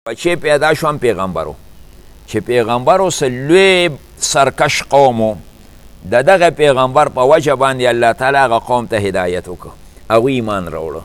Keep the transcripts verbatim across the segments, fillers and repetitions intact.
چې پیدا شوم پیغمبرو چې پیغمبرو سه لوی سرکش قومو د دغه پیغمبر په وجه باندې الله تعالی هغه قوم ته هدایت وکړه هغوی ایمان راوړه.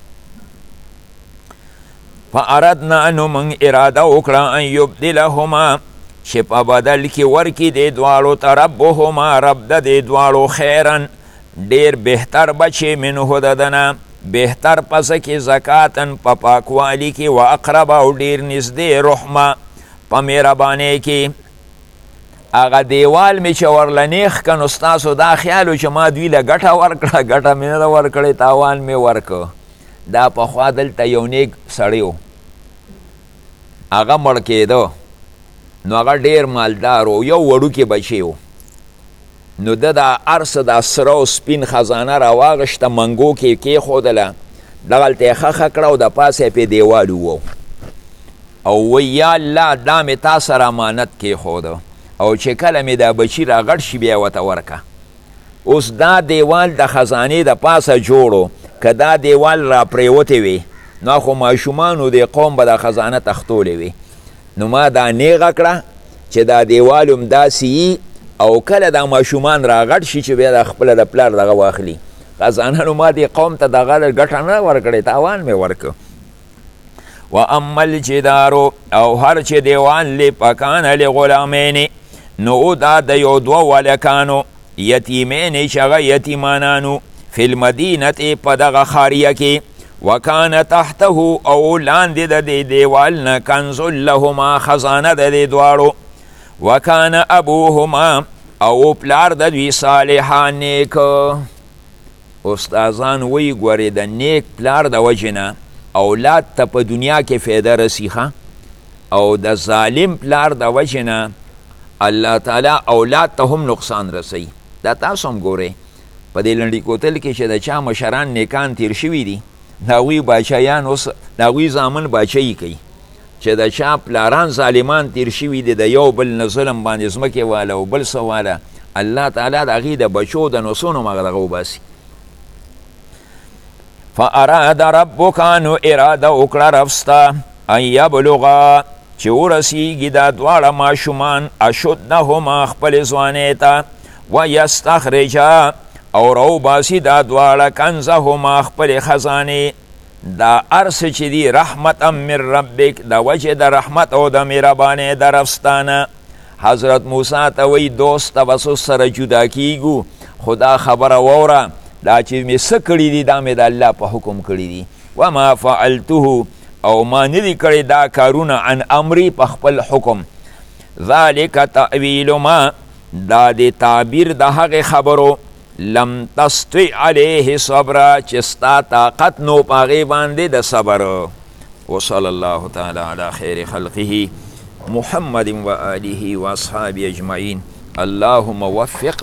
فاردنا نو موږ اراده وکړه ان یبدلهما چې په بدل کې ورکړي دې دواړو ته ربهما رب د دې دواړو خیرن ډېر بهتر بچې منه د ده نه بهتر پسه کې زکاتن په پاکوالي کې و اقرب او ډېر نږدې رحمه په مهربانۍ کې. هغه دیوال مې چې ورله نیغ که نو ستاسو دا خیال و چې ما دوی له ګټه ورکړه ګټه مې نه ده ورکړې تاوان مې ورکه. دا پخوا دلته یو نیک سړی و هغه مړ کېده نو هغه ډېر مالدار و یو وړوکې بچی و نو ده دا ارسه دا سره او سپین خزانه راواغشته منګو کې کېښودله دغلته یې ښخه کړه او د پاسه یې پې دیوال ووو او وی یا الله دا مې تا سره امانت کېښوده او چې کله مې دا بچي راغټ شي بیا ورته ورکه. اوس دا دیوال د خزانې د پاسه جوړو که دا دیوال را پرېوتې وي نو خو ماشومانو دې قوم به دا خزانه تختولې وي. نو ما دا نیغه کړه چې دا دیوال هم داسې وي او کله دا ماشومان راغټ شي چې بیا د خپله د پلار دغه واخلي خزانه. نو ما دې قوم ته دغه ګټه نه ورکړې تاوان مې ورکه. و اما الجدارو او هر چې دیوان لی پکان لغلامین نو دا د یو دوه ولکانو یتیمین چې هغه یتیمانانو فی المدینة په دغه خاریه کې وکان تحته او لاندې د دې دیوال نه کنز لهما خزانه د دې دواړو وکان ابوهما او پلار د دوی صالحا نیک. استادان وی ګورې د نیک پلار د وجې نه اولاد ته په دنیا کې فایده رسیخه او د ظالم پلار د وجې نه الله تعالی اولاد ته هم نقصان رسی. دا تاسو هم ګورئ په دې لنډي کوتل کې چې د چا مشران نیکان تیر شوي دي د هغوی باچایان اوس د هغوی زامن باچایي کوي چې د چا پلاران ظالمان تیر شوي دي د یو بل نه ظلم باندې ځمکې واله او بل څه واله الله تعالی د هغې د بچو د نسونو مغه دغه وباسي. فاراد ربک نو اراده وکړه رب ستا ان یبلغا چې ورسیږي دا دواړه ماشومان اشدهما خپل ځوانۍ ته ویستخرجا او راوباسي دا دواړه کنزهما خپلې خزانې دا ارس چې دی رحمتا من ربک د وجه د رحمت او د مهربانۍ د رب ستانه. حضرت موسی ته وی دوسته بس سره جدا کیږو خدا خبره ووره دا چې مې څه کړي دي دا مې د الله په حکم کړي دي وما فعلته او ما نه دي کړی دا کارونه عن امری په خپل حکم. ذلک تعویل ما دا د تعبیر د هغې خبرو لم تستطع علیه صبره چې ستا طاقت نو په هغې باندې د صبر. وصلی الله تعالی علی خیر خلقه محمد و آله و اصحابه اجمعین. اللهم وفق